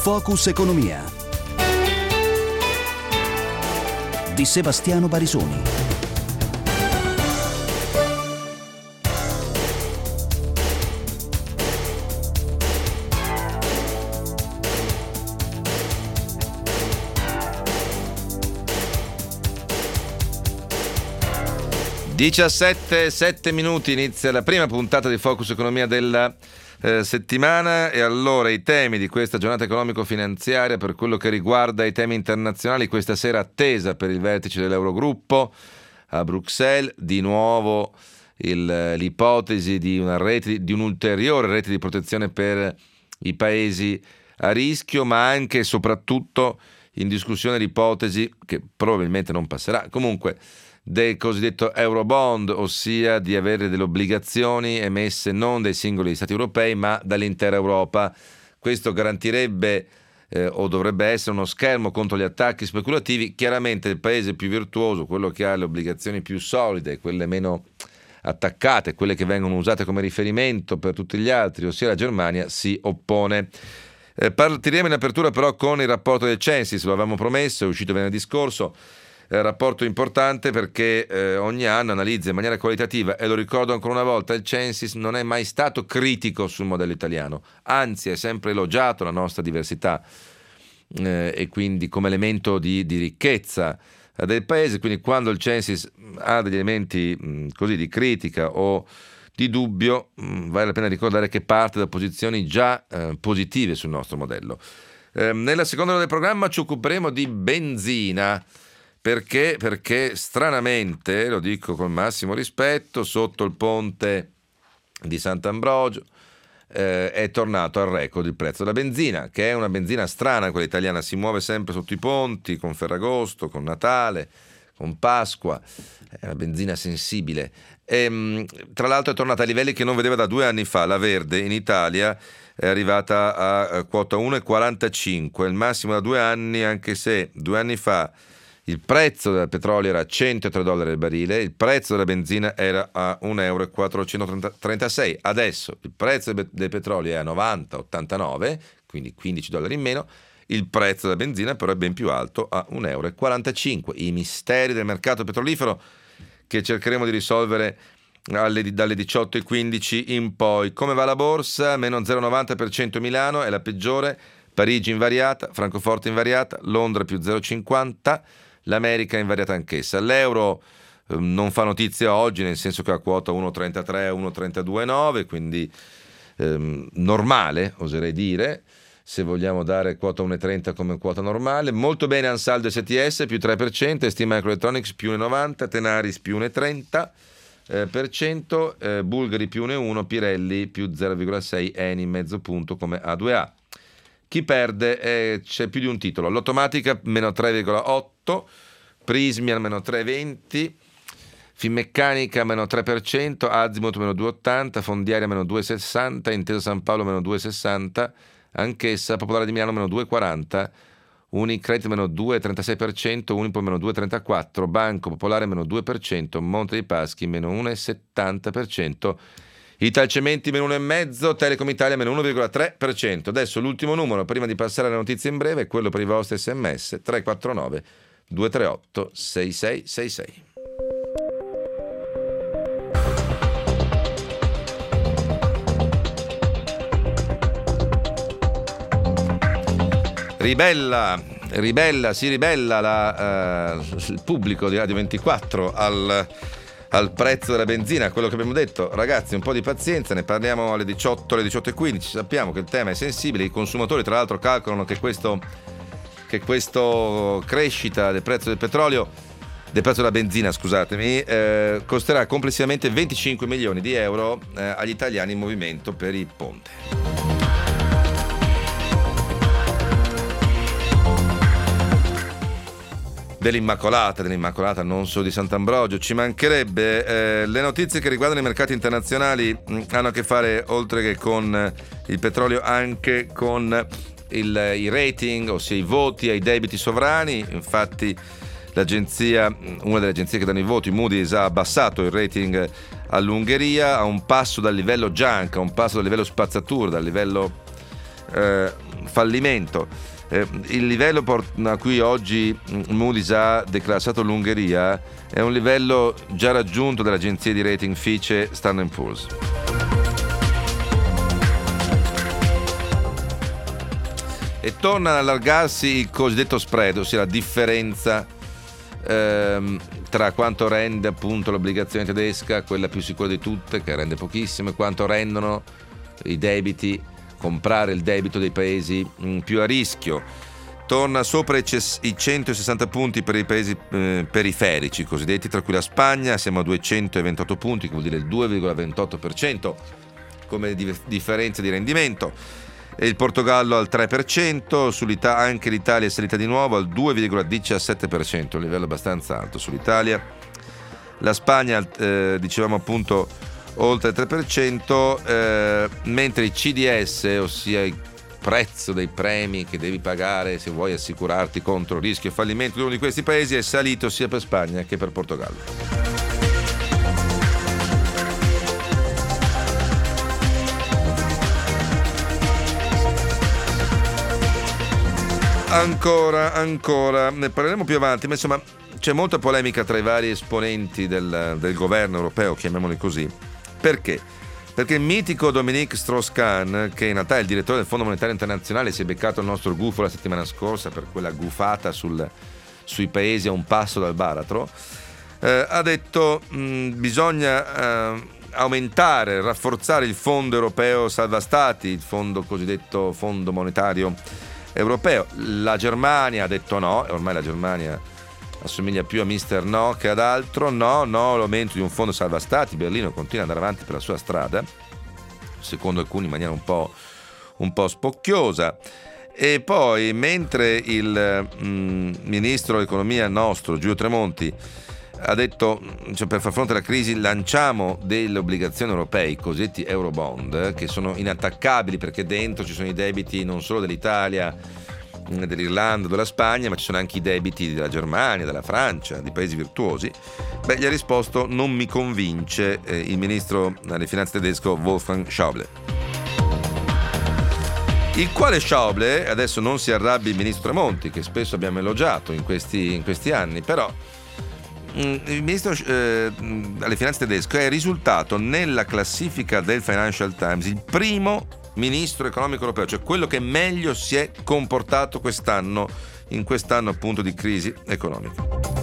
Focus Economia di Sebastiano Barisoni. Sette minuti, inizia la prima puntata di Focus Economia della settimana, e allora i temi di questa giornata economico-finanziaria per quello che riguarda i temi internazionali, questa sera attesa per il vertice dell'Eurogruppo a Bruxelles, di nuovo l'ipotesi di un'ulteriore rete di protezione per i paesi a rischio, ma anche e soprattutto in discussione l'ipotesi, che probabilmente non passerà, comunque, del cosiddetto Eurobond, ossia di avere delle obbligazioni emesse non dai singoli stati europei ma dall'intera Europa. Questo garantirebbe o dovrebbe essere uno schermo contro gli attacchi speculativi. Chiaramente il paese più virtuoso, quello che ha le obbligazioni più solide, quelle meno attaccate, quelle che vengono usate come riferimento per tutti gli altri, ossia la Germania, si oppone. Partiremo in apertura però con il rapporto del Censis, lo avevamo promesso, è uscito venerdì scorso. Rapporto importante perché ogni anno analizza in maniera qualitativa, e lo ricordo ancora una volta, il Censis non è mai stato critico sul modello italiano, anzi è sempre elogiato la nostra diversità e quindi come elemento di ricchezza del paese. Quindi quando il Censis ha degli elementi così di critica o di dubbio, vale la pena ricordare che parte da posizioni già positive sul nostro modello. Nella seconda ora del programma ci occuperemo di benzina. Perché stranamente, lo dico col massimo rispetto, sotto il ponte di Sant'Ambrogio è tornato al record il prezzo della benzina, che è una benzina strana, quella italiana, si muove sempre sotto i ponti, con Ferragosto, con Natale, con Pasqua, è una benzina sensibile. Tra l'altro è tornata a livelli che non vedeva da 2 anni fa. La verde in Italia è arrivata a quota 1,45, il massimo da 2 anni, anche se 2 anni fa il prezzo del petrolio era a $103 al barile, il prezzo della benzina era a €1,436. Adesso il prezzo del petrolio è a 90,89, quindi $15 in meno, il prezzo della benzina però è ben più alto, a €1,45. I misteri del mercato petrolifero che cercheremo di risolvere dalle 18:15 in poi. Come va la borsa? Meno 0,90% Milano, è la peggiore, Parigi invariata, Francoforte invariata, Londra più 0,50%, l'America è invariata anch'essa. L'euro non fa notizia oggi, nel senso che ha quota 1,33 a 1,329, quindi normale, oserei dire, se vogliamo dare quota 1,30 come quota normale. Molto bene Ansaldo STS più 3%, Estima Microelectronics più 1,90, Tenaris più 1,30%, Bulgari più 1,1, Pirelli più 0,6, Eni mezzo punto come A2A. Chi perde c'è più di un titolo: Lottomatica meno 3,8, Prysmian meno 3,20, Finmeccanica meno 3%, Azimut meno 2,80, Fondiaria meno 2,60, Intesa San Paolo meno 2,60, anch'essa, Popolare di Milano meno 2,40, Unicredit meno 2,36%, Unipol meno 2,34%, Banco Popolare meno 2%, Monte dei Paschi meno 1,70%, Italcementi meno 1,5%, Telecom Italia meno 1,3%. Adesso l'ultimo numero prima di passare alle notizie in breve è quello per i vostri sms: 349 238 6666. Si ribella il pubblico di Radio 24 al prezzo della benzina, quello che abbiamo detto. Ragazzi, un po' di pazienza, ne parliamo alle 18:15. Sappiamo che il tema è sensibile, i consumatori tra l'altro calcolano che questo crescita del prezzo del petrolio, del prezzo della benzina, scusatemi, costerà complessivamente 25 milioni di euro agli italiani in movimento per il ponte. Dell'Immacolata, non solo di Sant'Ambrogio, ci mancherebbe. Le notizie che riguardano i mercati internazionali hanno a che fare, oltre che con il petrolio, anche con i rating, ossia i voti ai debiti sovrani. Infatti una delle agenzie che danno i voti, Moody's, ha abbassato il rating all'Ungheria a un passo dal livello junk, a un passo dal livello spazzatura, dal livello fallimento. Il livello a cui oggi Moody's ha declassato l'Ungheria è un livello già raggiunto dall'agenzia di rating Fitch e Standard & Poor's. E torna ad allargarsi il cosiddetto spread, ossia la differenza tra quanto rende appunto l'obbligazione tedesca, quella più sicura di tutte, che rende pochissimo, e quanto rendono i debiti, comprare il debito dei paesi più a rischio. Torna sopra i 160 punti per i paesi periferici cosiddetti, tra cui la Spagna, siamo a 228 punti, che vuol dire il 2,28% come differenza di rendimento. E il Portogallo al 3%, anche l'Italia è salita di nuovo al 2,17%, un livello abbastanza alto sull'Italia. La Spagna, dicevamo appunto, oltre il 3%, mentre i CDS, ossia il prezzo dei premi che devi pagare se vuoi assicurarti contro rischio e fallimento di uno di questi paesi, è salito sia per Spagna che per Portogallo. Ancora, ne parleremo più avanti, ma insomma c'è molta polemica tra i vari esponenti del governo europeo, chiamiamoli così. Perché? Perché il mitico Dominique Strauss-Kahn, che in realtà è il direttore del Fondo Monetario Internazionale, si è beccato il nostro gufo la settimana scorsa per quella gufata sui paesi a un passo dal baratro, ha detto bisogna aumentare, rafforzare il fondo europeo salva stati, il fondo cosiddetto Fondo Monetario Europeo. La Germania ha detto no, e ormai la Germania assomiglia più a Mister No che ad altro. No, l'aumento di un fondo salva stati. Berlino continua ad andare avanti per la sua strada, secondo alcuni in maniera un po' spocchiosa. E poi, mentre il ministro dell'economia nostro, Giulio Tremonti, ha detto, cioè, per far fronte alla crisi lanciamo delle obbligazioni europee, i cosiddetti Eurobond, che sono inattaccabili perché dentro ci sono i debiti non solo dell'Italia, dell'Irlanda, della Spagna, ma ci sono anche i debiti della Germania, della Francia, di paesi virtuosi. Gli ha risposto: non mi convince il ministro delle finanze tedesco Wolfgang Schäuble. Il quale Schäuble, adesso non si arrabbi il ministro Tremonti, che spesso abbiamo elogiato in questi anni, però il ministro alle finanze tedesco è risultato nella classifica del Financial Times il primo ministro economico europeo, cioè quello che meglio si è comportato in quest'anno appunto di crisi economica.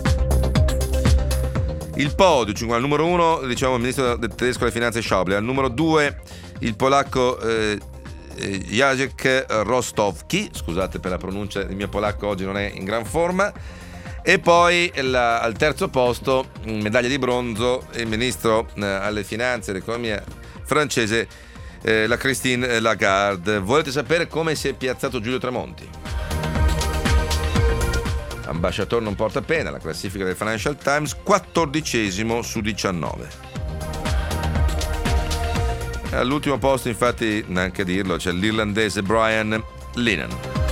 Il podio, cioè al numero 1 diciamo il ministro tedesco delle finanze Schäuble, al numero 2 il polacco Jacek Rostowski, scusate per la pronuncia, il mio polacco oggi non è in gran forma. E poi al terzo posto, medaglia di bronzo, il ministro alle finanze e all'economia francese, la Christine Lagarde. Volete sapere come si è piazzato Giulio Tremonti? Ambasciatore non porta pena, la classifica del Financial Times, 14° su 19. All'ultimo posto, infatti, neanche a dirlo, c'è l'irlandese Brian Linan.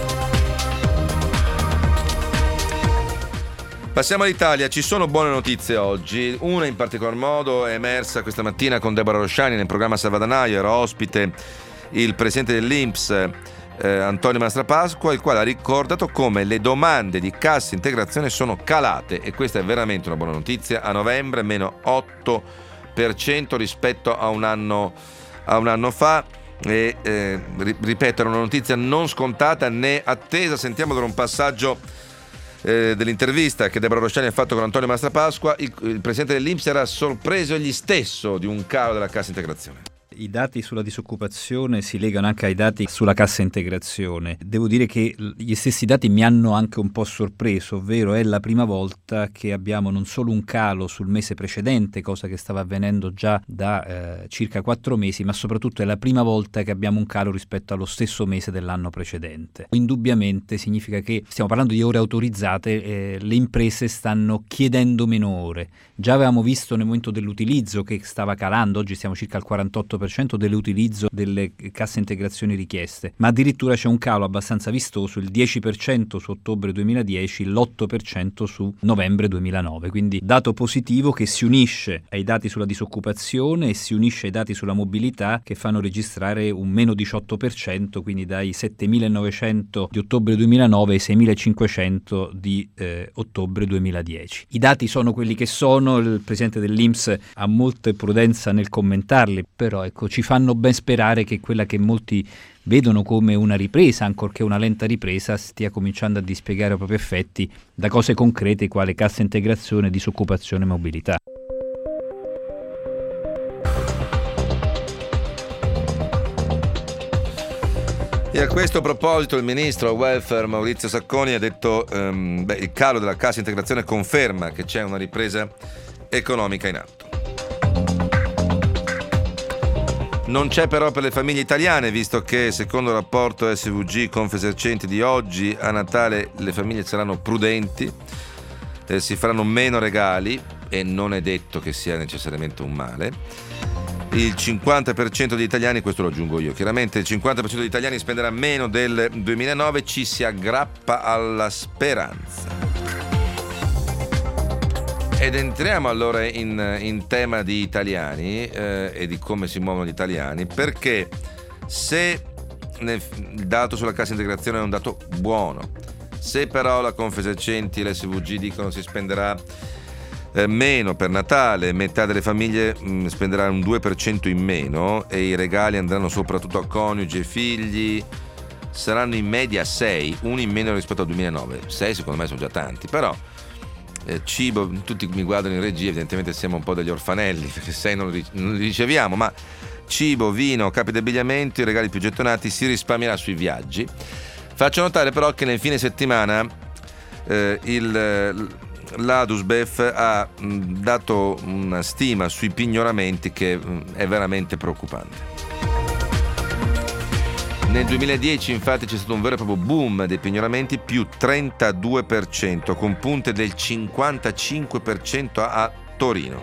Passiamo all'Italia, ci sono buone notizie oggi, una in particolar modo è emersa questa mattina con Deborah Rosciani nel programma Salvadanaio, era ospite il presidente dell'INPS Antonio Mastrapasqua, il quale ha ricordato come le domande di cassa integrazione sono calate, e questa è veramente una buona notizia. A novembre meno 8% rispetto a un anno fa, e ripeto, era una notizia non scontata né attesa. Sentiamo allora un passaggio dell'intervista che Deborah Rosciani ha fatto con Antonio Mastrapasqua. Il presidente dell'INPS era sorpreso egli stesso di un calo della cassa integrazione. I dati sulla disoccupazione si legano anche ai dati sulla cassa integrazione. Devo dire che gli stessi dati mi hanno anche un po' sorpreso, ovvero è la prima volta che abbiamo non solo un calo sul mese precedente, cosa che stava avvenendo già da circa 4 mesi, ma soprattutto è la prima volta che abbiamo un calo rispetto allo stesso mese dell'anno precedente. Indubbiamente significa che stiamo parlando di ore autorizzate, le imprese stanno chiedendo meno ore. Già avevamo visto nel momento dell'utilizzo che stava calando, oggi siamo circa al 48%, 50% dell'utilizzo delle casse integrazioni richieste, ma addirittura c'è un calo abbastanza vistoso, il 10% su ottobre 2010, l'8% su novembre 2009, quindi dato positivo che si unisce ai dati sulla disoccupazione e si unisce ai dati sulla mobilità che fanno registrare un meno 18%, quindi dai 7.900 di ottobre 2009 ai 6.500 di ottobre 2010. I dati sono quelli che sono, il presidente dell'INPS ha molta prudenza nel commentarli, però ecco, ci fanno ben sperare che quella che molti vedono come una ripresa, ancorché una lenta ripresa, stia cominciando a dispiegare i propri effetti da cose concrete quale cassa integrazione, disoccupazione e mobilità. E a questo proposito il ministro welfare Maurizio Sacconi ha detto il calo della cassa integrazione conferma che c'è una ripresa economica in atto. Non c'è però per le famiglie italiane, visto che secondo il rapporto SVG Confesercenti di oggi, a Natale le famiglie saranno prudenti, si faranno meno regali e non è detto che sia necessariamente un male. Il 50% degli italiani, questo lo aggiungo io, chiaramente il 50% degli italiani spenderà meno del 2009, ci si aggrappa alla speranza. Ed entriamo allora in tema di italiani e di come si muovono gli italiani, perché se il dato sulla cassa integrazione è un dato buono, se però la Confesercenti e l'SVG dicono si spenderà meno per Natale, metà delle famiglie spenderà un 2% in meno e i regali andranno soprattutto a coniugi e figli, saranno in media 6, uno in meno rispetto al 2009. 6 secondo me sono già tanti, però cibo, tutti mi guardano in regia, evidentemente siamo un po' degli orfanelli perché 6 non li riceviamo, ma cibo, vino, capi d'abbigliamento, i regali più gettonati, si risparmierà sui viaggi. Faccio notare però che nel fine settimana l'Adusbef ha dato una stima sui pignoramenti che è veramente preoccupante. Nel 2010 infatti c'è stato un vero e proprio boom dei pignoramenti, più 32%, con punte del 55% a Torino.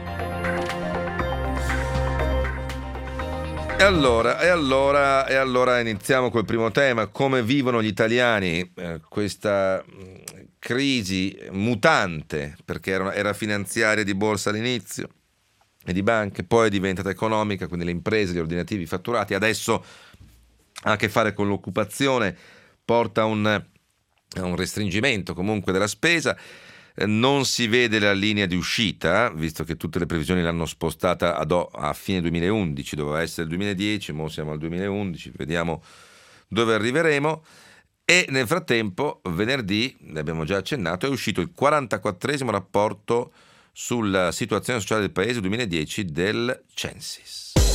E allora iniziamo col primo tema: come vivono gli italiani questa crisi mutante, perché era finanziaria, di borsa all'inizio e di banche, poi è diventata economica, quindi le imprese, gli ordinativi, i fatturati, adesso ha a che fare con l'occupazione, porta a un restringimento comunque della spesa. Non si vede la linea di uscita, visto che tutte le previsioni l'hanno spostata a fine 2011, doveva essere il 2010, ora siamo al 2011, vediamo dove arriveremo. E nel frattempo, venerdì, ne abbiamo già accennato, è uscito il 44esimo rapporto sulla situazione sociale del Paese 2010 del Censis.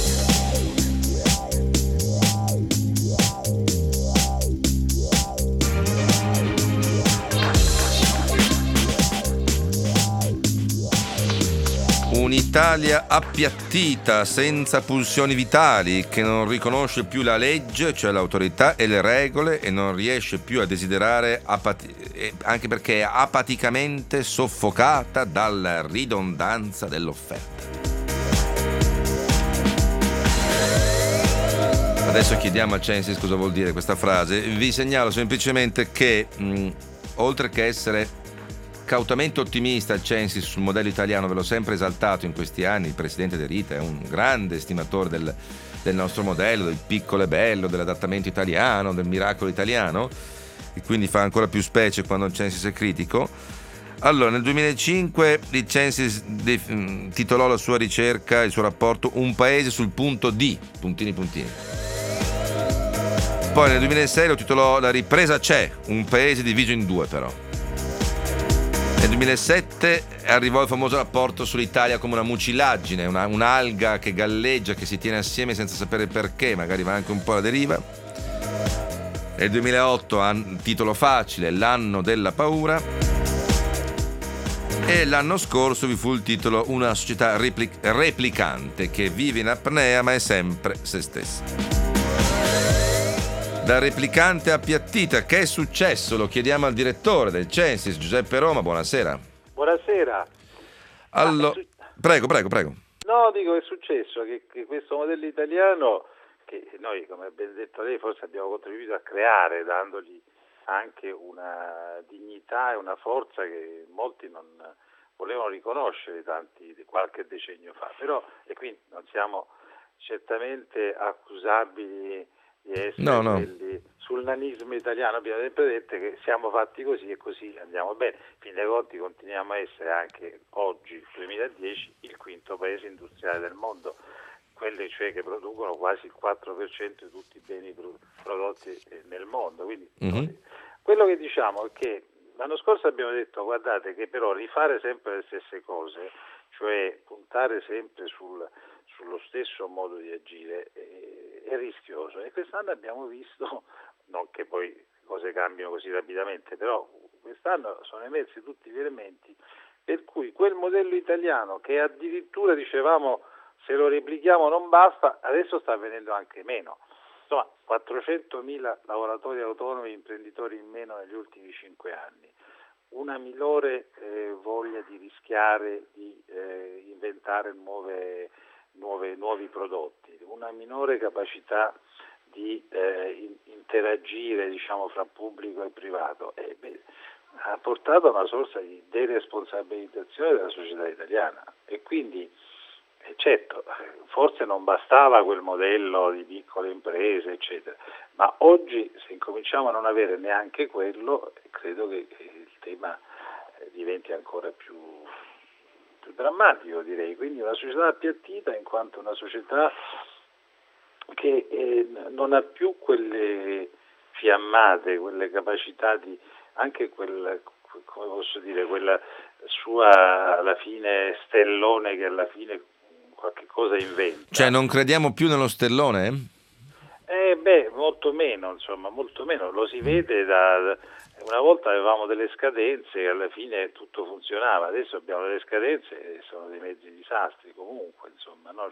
Un'Italia appiattita, senza pulsioni vitali, che non riconosce più la legge, cioè l'autorità e le regole, e non riesce più a desiderare, anche perché è apaticamente soffocata dalla ridondanza dell'offerta. Adesso chiediamo al Censis cosa vuol dire questa frase. Vi segnalo semplicemente che, oltre che essere cautamente ottimista il Censis sul modello italiano, ve l'ho sempre esaltato in questi anni, il presidente De Rita è un grande estimatore del nostro modello, del piccolo e bello, dell'adattamento italiano, del miracolo italiano, e quindi fa ancora più specie quando il Censis è critico. Allora, nel 2005 il Censis titolò la sua ricerca, il suo rapporto, Un paese sul punto D, puntini puntini. Poi nel 2006 lo titolò La ripresa c'è, un paese diviso in due però. Nel 2007 arrivò il famoso rapporto sull'Italia come una mucilaggine, un'alga che galleggia, che si tiene assieme senza sapere perché, magari va anche un po' alla deriva. Nel 2008, titolo facile, L'anno della paura. E l'anno scorso vi fu il titolo Una società replicante che vive in apnea ma è sempre se stessa. Da replicante appiattita, che è successo? Lo chiediamo al direttore del Censis, Giuseppe Roma. Buonasera. Buonasera. Prego. No, dico, è successo che questo modello italiano, che noi, come ha ben detto lei, forse abbiamo contribuito a creare, dandogli anche una dignità e una forza che molti non volevano riconoscere qualche decennio fa, però, e quindi non siamo certamente accusabili di essere No. quelli sul nanismo italiano. Abbiamo sempre detto che siamo fatti così e così andiamo bene. In fin dei conti continuiamo a essere anche oggi, 2010, il quinto paese industriale del mondo, quelli cioè che producono quasi il 4% di tutti i beni prodotti nel mondo. Quindi quello che diciamo è che l'anno scorso abbiamo detto, guardate che però rifare sempre le stesse cose, cioè puntare sempre sullo stesso modo di agire, è rischioso, e quest'anno abbiamo visto, non che poi le cose cambiano così rapidamente, però quest'anno sono emersi tutti gli elementi per cui quel modello italiano che addirittura dicevamo se lo replichiamo non basta, adesso sta avvenendo anche meno. Insomma, 400.000 lavoratori autonomi, imprenditori in meno negli ultimi 5 anni, una minore voglia di rischiare, di inventare nuovi prodotti, una minore capacità di interagire, diciamo, fra pubblico e privato, ha portato a una sorta di deresponsabilizzazione della società italiana, e quindi certo, forse non bastava quel modello di piccole imprese, eccetera, ma oggi se incominciamo a non avere neanche quello, credo che il tema diventi ancora più drammatico, direi. Quindi una società appiattita in quanto una società che non ha più quelle fiammate, quelle capacità di anche quella sua alla fine stellone che alla fine qualche cosa inventa. Cioè non crediamo più nello stellone? Molto meno, insomma, molto meno. Lo si vede una volta avevamo delle scadenze e alla fine tutto funzionava, adesso abbiamo delle scadenze e sono dei mezzi disastri comunque, insomma, no?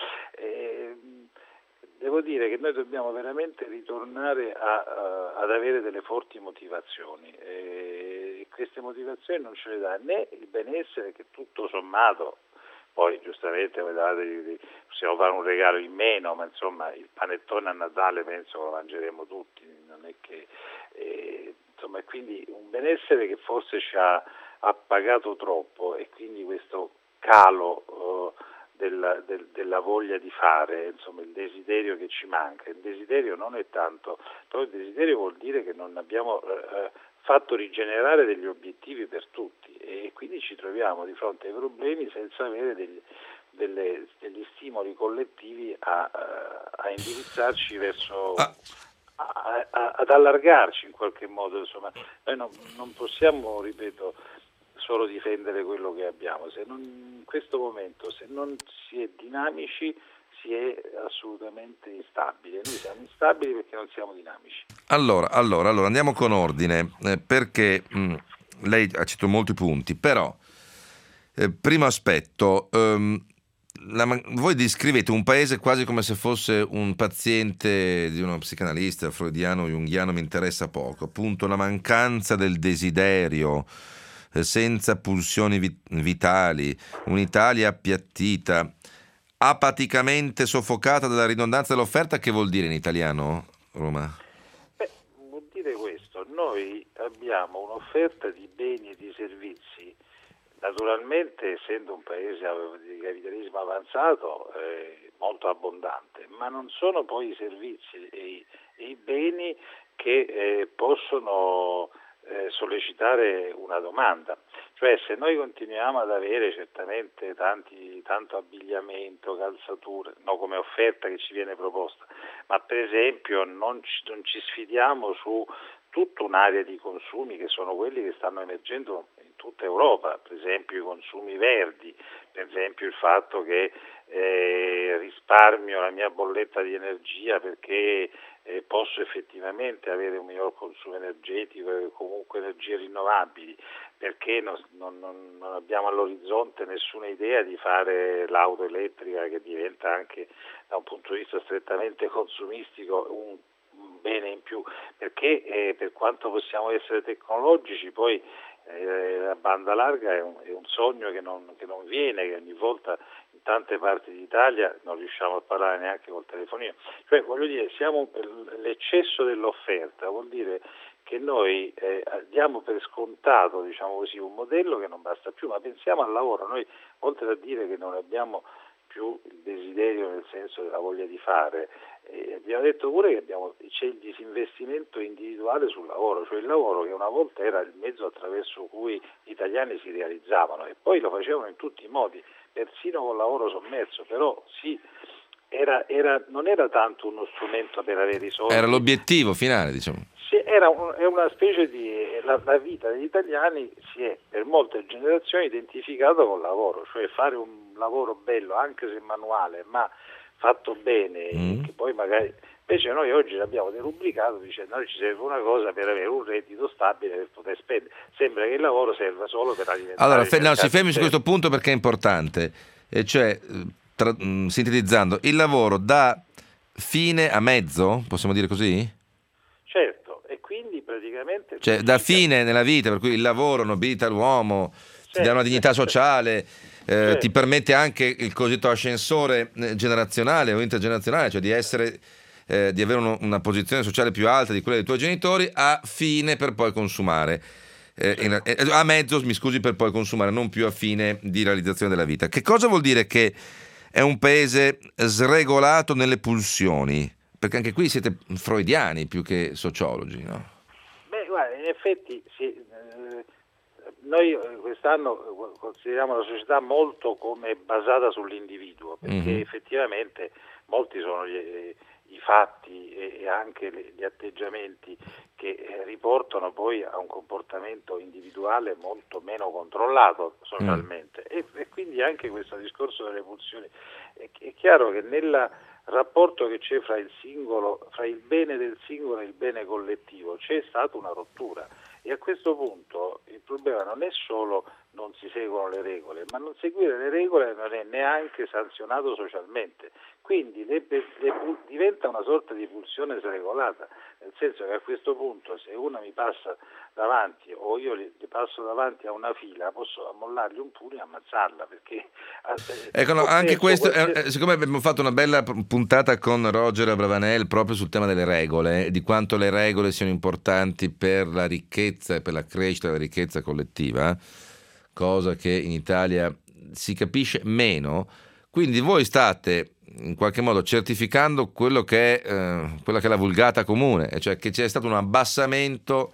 Devo dire che noi dobbiamo veramente ritornare ad avere delle forti motivazioni, e queste motivazioni non ce le dà né il benessere, che tutto sommato, poi giustamente possiamo fare un regalo in meno, ma insomma il panettone a Natale penso lo mangeremo tutti, non è che insomma, quindi un benessere che forse ci ha appagato troppo, e quindi questo calo della voglia di fare, insomma il desiderio che ci manca. Il desiderio non è tanto, però il desiderio vuol dire che non abbiamo fatto rigenerare degli obiettivi per tutti, e quindi ci troviamo di fronte ai problemi senza avere degli stimoli collettivi a indirizzarci verso ad allargarci in qualche modo. Insomma, noi non possiamo, ripeto, solo difendere quello che abbiamo. In questo momento, se non si è dinamici, si è assolutamente instabile. Noi siamo instabili perché non siamo dinamici. Allora, andiamo con ordine, perché lei ha citato molti punti, però primo aspetto, voi descrivete un paese quasi come se fosse un paziente di uno psicanalista freudiano, junghiano, mi interessa poco, appunto la mancanza del desiderio, senza pulsioni vitali, un'Italia appiattita, apaticamente soffocata dalla ridondanza dell'offerta. Che vuol dire in italiano, Roma? Vuol dire questo: noi abbiamo un'offerta di beni e di servizi, naturalmente essendo un paese di capitalismo avanzato, molto abbondante, ma non sono poi i servizi e i beni che possono sollecitare una domanda. Cioè, se noi continuiamo ad avere certamente tanto abbigliamento, calzature, no, come offerta che ci viene proposta, ma per esempio non ci sfidiamo su tutta un'area di consumi che sono quelli che stanno emergendo in tutta Europa, per esempio i consumi verdi, per esempio il fatto che risparmio la mia bolletta di energia perché posso effettivamente avere un miglior consumo energetico e comunque energie rinnovabili, perché non abbiamo all'orizzonte nessuna idea di fare l'auto elettrica, che diventa anche da un punto di vista strettamente consumistico un bene in più, perché per quanto possiamo essere tecnologici, poi la banda larga è un sogno che non viene, che ogni volta in tante parti d'Italia non riusciamo a parlare neanche col telefonino. Cioè, voglio dire, siamo l'eccesso dell'offerta, vuol dire che noi diamo per scontato, diciamo così, un modello che non basta più, ma pensiamo al lavoro. Noi, oltre a dire che non abbiamo più il desiderio, nel senso della voglia di fare, abbiamo detto pure che c'è il disinvestimento individuale sul lavoro, cioè il lavoro che una volta era il mezzo attraverso cui gli italiani si realizzavano, e poi lo facevano in tutti i modi, persino col lavoro sommerso, però sì, non era tanto uno strumento per avere i soldi. Era l'obiettivo finale, diciamo. Sì, è una specie di... La vita degli italiani si è per molte generazioni identificata col lavoro, cioè fare un lavoro bello, anche se manuale, ma fatto bene, che poi magari... Invece noi oggi l'abbiamo derubricato dicendo che ci serve una cosa per avere un reddito stabile per poter spendere. Sembra che il lavoro serva solo per alimentare... Allora, si fermi su questo punto perché è importante, e cioè, sintetizzando, il lavoro da fine a mezzo, possiamo dire così? Certo, e quindi praticamente... Cioè, da fine nella vita, per cui il lavoro nobilita l'uomo, ti dà una dignità sociale, ti permette anche il cosiddetto ascensore generazionale o intergenerazionale, cioè di essere... di avere una posizione sociale più alta di quella dei tuoi genitori, a fine per poi consumare, a mezzo, mi scusi, per poi consumare, non più a fine di realizzazione della vita. Che cosa vuol dire che è un paese sregolato nelle pulsioni? Perché anche qui siete freudiani più che sociologi, no? Beh, guarda, in effetti sì, noi quest'anno consideriamo la società molto come basata sull'individuo, perché effettivamente molti sono i fatti e anche gli atteggiamenti che riportano poi a un comportamento individuale molto meno controllato socialmente e quindi anche questo discorso delle pulsioni è chiaro che nel rapporto che c'è fra il bene del singolo e il bene collettivo c'è stata una rottura, e a questo punto il problema non è solo non si seguono le regole, ma non seguire le regole non è neanche sanzionato socialmente, quindi diventa una sorta di pulsione sregolata, nel senso che a questo punto se una mi passa davanti o io li passo davanti a una fila posso ammollargli un pugno e ammazzarla, perché ecco, no, anche questo siccome abbiamo fatto una bella puntata con Roger Abravanel proprio sul tema delle regole, di quanto le regole siano importanti per la ricchezza e per la crescita della ricchezza collettiva, cosa che in Italia si capisce meno, quindi voi state in qualche modo certificando quello che è quella che è la vulgata comune, cioè che c'è stato un abbassamento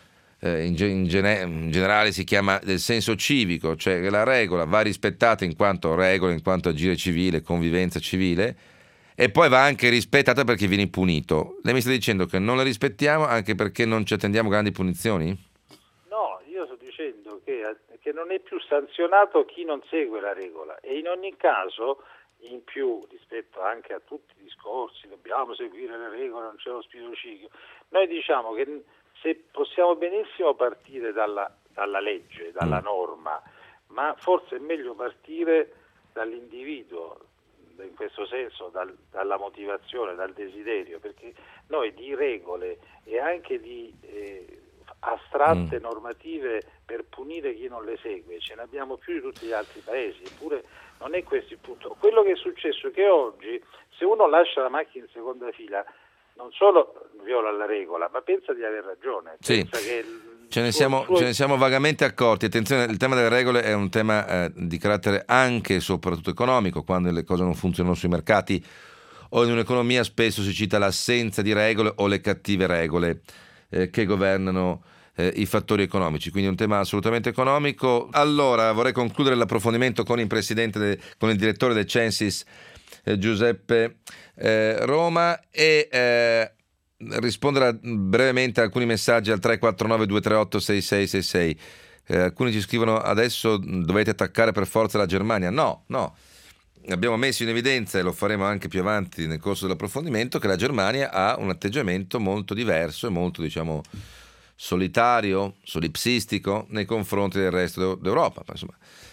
in generale si chiama del senso civico, cioè che la regola va rispettata in quanto regola, in quanto agire civile, convivenza civile, e poi va anche rispettata perché viene punito. Lei mi sta dicendo che non la rispettiamo anche perché non ci attendiamo grandi punizioni? No, io sto dicendo che non è più sanzionato chi non segue la regola, e in ogni caso, in più rispetto anche a tutti i discorsi, dobbiamo seguire le regole, non c'è lo spirito civico, noi diciamo che se possiamo benissimo partire dalla legge, dalla norma, ma forse è meglio partire dall'individuo, in questo senso dalla motivazione, dal desiderio, perché noi di regole e anche di astratte normative per punire chi non le segue ce ne abbiamo più di tutti gli altri paesi, eppure non è questo il punto. Quello che è successo è che oggi se uno lascia la macchina in seconda fila non solo viola la regola, ma pensa di aver ragione. Sì. Pensa che Ce ne siamo vagamente accorti. Attenzione, il tema delle regole è un tema di carattere anche e soprattutto economico. Quando le cose non funzionano sui mercati o in un'economia spesso si cita l'assenza di regole o le cattive regole che governano i fattori economici, quindi un tema assolutamente economico. Allora vorrei concludere l'approfondimento con il direttore del Censis Giuseppe Roma e rispondere brevemente a alcuni messaggi al 349 238 6666. Alcuni ci scrivono: adesso dovete attaccare per forza la Germania. No, abbiamo messo in evidenza, e lo faremo anche più avanti nel corso dell'approfondimento, che la Germania ha un atteggiamento molto diverso e molto, diciamo, solitario, solipsistico nei confronti del resto d'Europa. Insomma,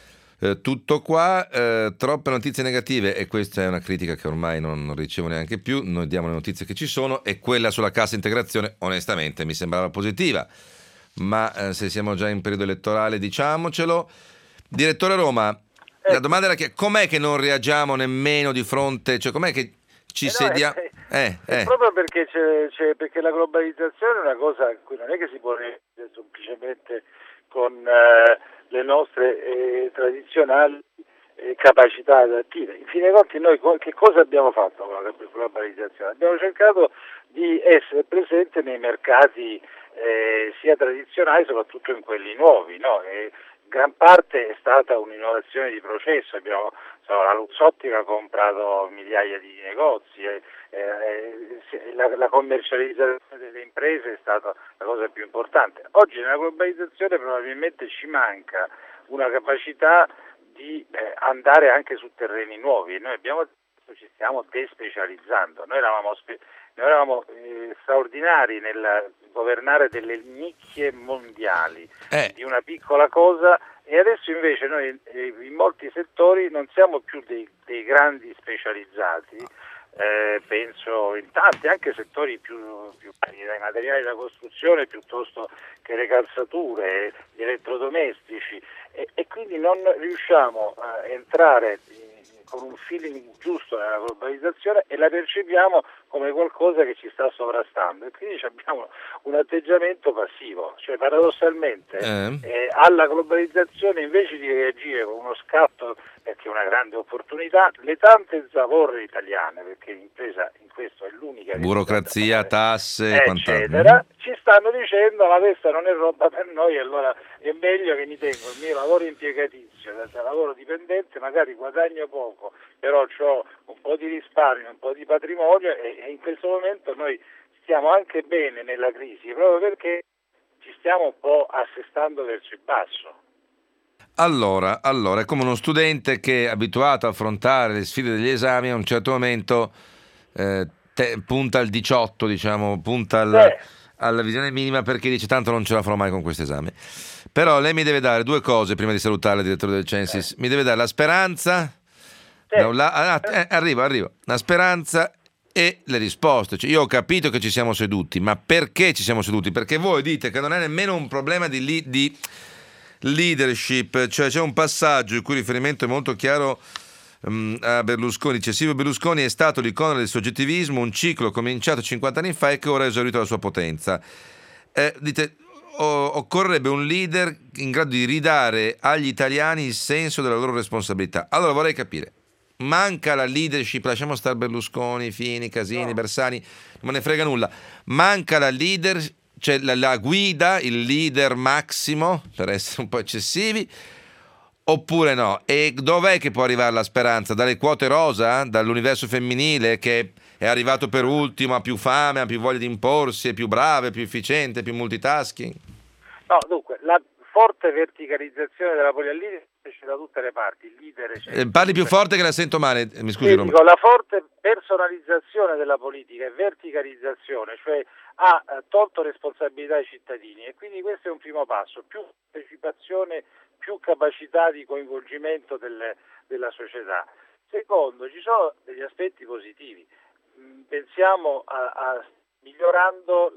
tutto qua, troppe notizie negative, e questa è una critica che ormai non ricevo neanche più. Noi diamo le notizie che ci sono, e quella sulla cassa integrazione onestamente mi sembrava positiva, ma se siamo già in periodo elettorale diciamocelo. Direttore Roma, la domanda era com'è che non reagiamo nemmeno di fronte, cioè com'è che ci sediamo? Proprio perché perché la globalizzazione è una cosa a cui non è che si può reagire semplicemente con le nostre tradizionali capacità adattive. In fin dei conti noi che cosa abbiamo fatto con la globalizzazione? Abbiamo cercato di essere presente nei mercati sia tradizionali, soprattutto in quelli nuovi, no? Gran parte è stata un'innovazione di processo, la Luxottica ha comprato migliaia di negozi, la commercializzazione delle imprese è stata la cosa più importante. Oggi nella globalizzazione probabilmente ci manca una capacità di andare anche su terreni nuovi. Noi ci stiamo despecializzando, noi eravamo straordinari nel governare delle nicchie mondiali di una piccola cosa, e adesso invece noi in molti settori non siamo più dei grandi specializzati. Penso in tanti anche settori più dai materiali da costruzione piuttosto che le calzature, gli elettrodomestici, e quindi non riusciamo a entrare con un feeling giusto nella globalizzazione e la percepiamo come qualcosa che ci sta sovrastando, e quindi abbiamo un atteggiamento passivo, cioè paradossalmente alla globalizzazione, invece di reagire con uno scatto, perché è una grande opportunità, le tante zavorre italiane, perché l'impresa in questo è l'unica, burocrazia, tasse, eccetera, ci stanno dicendo ma questa non è roba per noi, allora è meglio che mi tengo il mio lavoro impiegatizio, da lavoro dipendente, magari guadagno poco, però ho un po' di risparmio, un po' di patrimonio, e in questo momento noi stiamo anche bene nella crisi, proprio perché ci stiamo un po' assestando verso il basso. Allora, è come uno studente che è abituato a affrontare le sfide degli esami, a un certo momento punta al 18, diciamo, punta alla visione minima, perché dice tanto non ce la farò mai con questo esame. Però lei mi deve dare due cose prima di salutare il direttore del Censis. Mi deve dare la speranza, arrivo, la speranza e le risposte. Cioè, io ho capito che ci siamo seduti, ma perché ci siamo seduti? Perché voi dite che non è nemmeno un problema di leadership, cioè c'è un passaggio il cui riferimento è molto chiaro a Berlusconi. Dice: Silvio Berlusconi è stato l'icona del soggettivismo, un ciclo cominciato 50 anni fa e che ora ha esaurito la sua potenza. Dite, occorrerebbe un leader in grado di ridare agli italiani il senso della loro responsabilità. Allora vorrei capire, manca la leadership, lasciamo stare Berlusconi, Fini, Casini, Bersani, non me ne frega nulla, manca la leader, cioè la guida, il leader massimo, per essere un po' eccessivi, oppure no? E dov'è che può arrivare la speranza? Dalle quote rosa? Dall'universo femminile che è arrivato per ultimo, ha più fame, ha più voglia di imporsi, è più brava, è più efficiente, più multitasking? No, dunque, la forte verticalizzazione della politica c'è da tutte le parti. Il leader parli più forte che la sento male, mi scusi. Dico, la forte personalizzazione della politica e verticalizzazione, cioè ha tolto responsabilità ai cittadini, e quindi questo è un primo passo: più partecipazione, più capacità di coinvolgimento della società. Secondo, ci sono degli aspetti positivi. Pensiamo a migliorando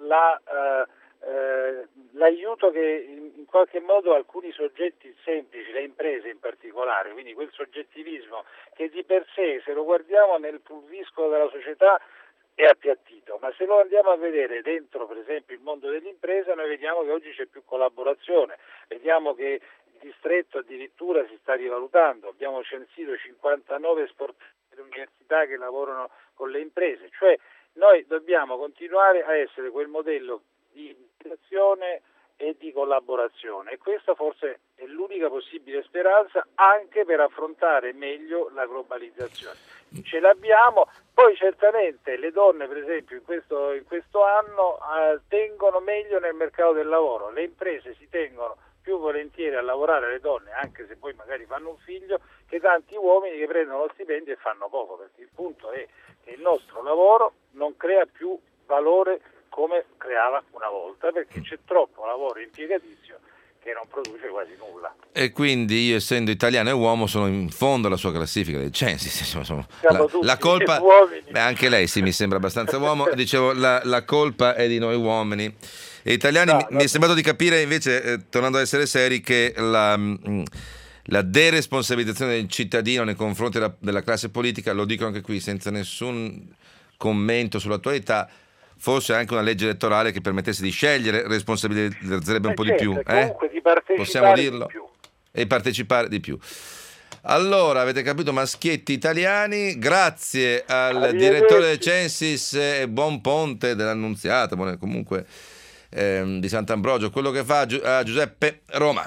l'aiuto che in qualche modo alcuni soggetti semplici, le imprese in particolare, quindi quel soggettivismo che di per sé, se lo guardiamo nel pulviscolo della società, è appiattito, ma se lo andiamo a vedere dentro, per esempio, il mondo dell'impresa, noi vediamo che oggi c'è più collaborazione, vediamo che il distretto addirittura si sta rivalutando, abbiamo censito 59 sportivi delle università che lavorano con le imprese, cioè noi dobbiamo continuare a essere quel modello di integrazione e di collaborazione, e questa forse è l'unica possibile speranza anche per affrontare meglio la globalizzazione. Ce l'abbiamo, poi certamente le donne, per esempio, in questo anno tengono meglio nel mercato del lavoro, le imprese si tengono più volentieri a lavorare le donne, anche se poi magari fanno un figlio, che tanti uomini che prendono lo stipendio e fanno poco, perché il punto è che il nostro lavoro non crea più valore come creava una volta, perché c'è troppo lavoro impiegatizio che non produce quasi nulla. E quindi io, essendo italiano e uomo, sono in fondo alla sua classifica del Censis. La colpa, anche lei sì, mi sembra abbastanza uomo. Dicevo, la colpa è di noi uomini e italiani. Mi è sembrato di capire invece, tornando ad essere seri, che la deresponsabilizzazione del cittadino nei confronti della classe politica, lo dico anche qui senza nessun commento sull'attualità, forse anche una legge elettorale che permettesse di scegliere responsabilizzerebbe un po' di più. Comunque di partecipare possiamo dirlo? di più. E partecipare di più. Allora, avete capito, maschietti italiani, grazie al direttore del Censis e buon ponte dell'Annunziata, comunque di Sant'Ambrogio, quello che fa a Giuseppe Roma.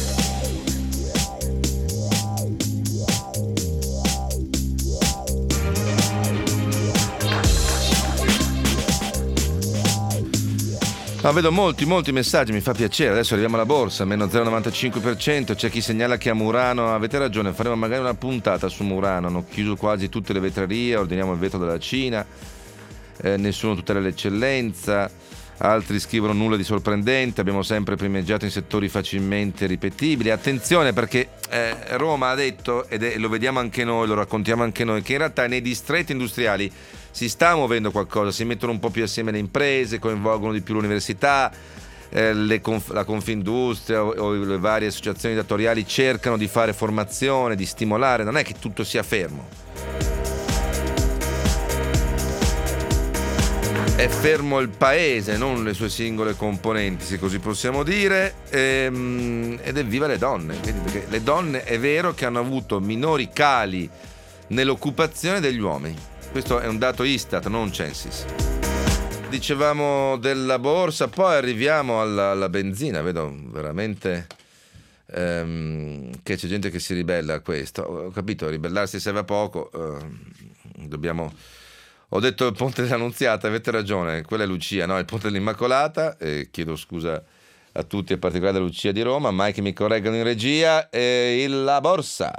Vedo molti messaggi, mi fa piacere. Adesso arriviamo alla borsa, meno 0,95%. C'è chi segnala che a Murano, avete ragione, faremo magari una puntata su Murano. Hanno chiuso quasi tutte le vetrerie, ordiniamo il vetro dalla Cina, nessuno tutela l'eccellenza. Altri scrivono nulla di sorprendente, abbiamo sempre primeggiato in settori facilmente ripetibili. Attenzione, perché Roma ha detto, lo vediamo anche noi, lo raccontiamo anche noi, che in realtà nei distretti industriali si sta muovendo qualcosa, si mettono un po' più assieme le imprese, coinvolgono di più l'università, la Confindustria o le varie associazioni datoriali cercano di fare formazione, di stimolare, non è che tutto sia fermo. È fermo il paese, non le sue singole componenti, se così possiamo dire, ed evviva le donne. Perché le donne è vero che hanno avuto minori cali nell'occupazione degli uomini. Questo è un dato Istat, non Censis. Dicevamo della borsa, poi arriviamo alla benzina. Vedo veramente che c'è gente che si ribella a questo. Ho capito, ribellarsi serve a poco. Dobbiamo... Ho detto il ponte dell'Annunziata, avete ragione, quella è Lucia, no? Il ponte dell'Immacolata, chiedo scusa a tutti, in particolare da Lucia di Roma, mai che mi correggano in regia, la borsa.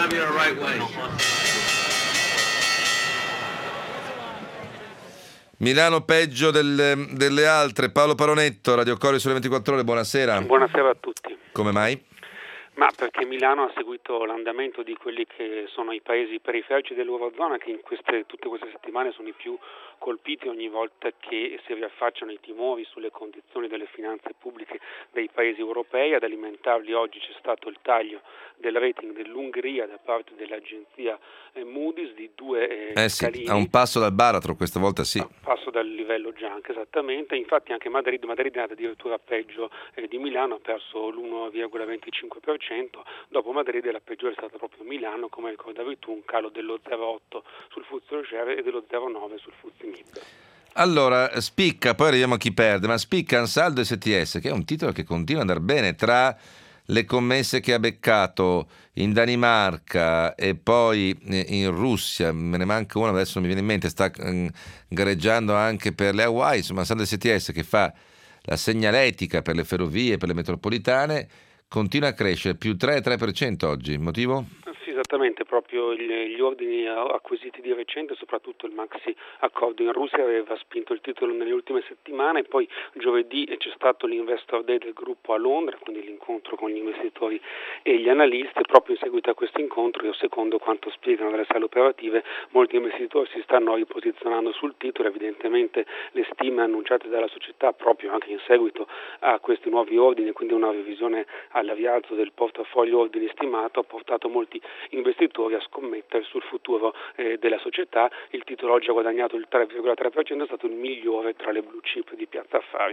Milano peggio delle altre. Paolo Paronetto, Radio Corio sulle 24 ore, buonasera. Buonasera a tutti. Come mai? Ma perché Milano ha seguito l'andamento di quelli che sono i paesi periferici dell'Eurozona, che tutte queste settimane sono i più colpiti ogni volta che si riaffacciano i timori sulle condizioni delle finanze pubbliche dei paesi europei. Ad alimentarli oggi c'è stato il taglio del rating dell'Ungheria da parte dell'agenzia Moody's di 2 scalini. A un passo dal baratro questa volta, sì. A un passo dal livello gianca, esattamente. Infatti anche Madrid è andata addirittura peggio di Milano, ha perso l'1,25%. Dopo Madrid la peggiore è stata proprio Milano, come ricordavi tu, un calo dello 0,8 sul FTSE Share e dello 0,9 sul FTSE MIB. Allora, spicca, poi arriviamo a chi perde, ma spicca Ansaldo STS, che è un titolo che continua ad andare bene tra le commesse che ha beccato in Danimarca e poi in Russia, me ne manca una, adesso non mi viene in mente, sta gareggiando anche per le Hawaii, insomma Ansaldo STS che fa la segnaletica per le ferrovie, per le metropolitane, continua a crescere, più 3% oggi. Motivo? Sì, esattamente, proprio gli ordini acquisiti di recente, soprattutto il maxi accordo in Russia aveva spinto il titolo nelle ultime settimane. Poi giovedì c'è stato l'Investor Day del gruppo a Londra, quindi l'incontro con gli investitori e gli analisti. Proprio in seguito a questo incontro, secondo quanto spiegano dalle sale operative, molti investitori si stanno riposizionando sul titolo. Evidentemente le stime annunciate dalla società proprio anche in seguito a questi nuovi ordini, quindi una revisione al rialzo del portafoglio ordini stimato, ha portato molti investitori a scommettere sul futuro della società. Il titolo oggi ha guadagnato il 3,3%, è stato il migliore tra le blue chip di Piazza Affari.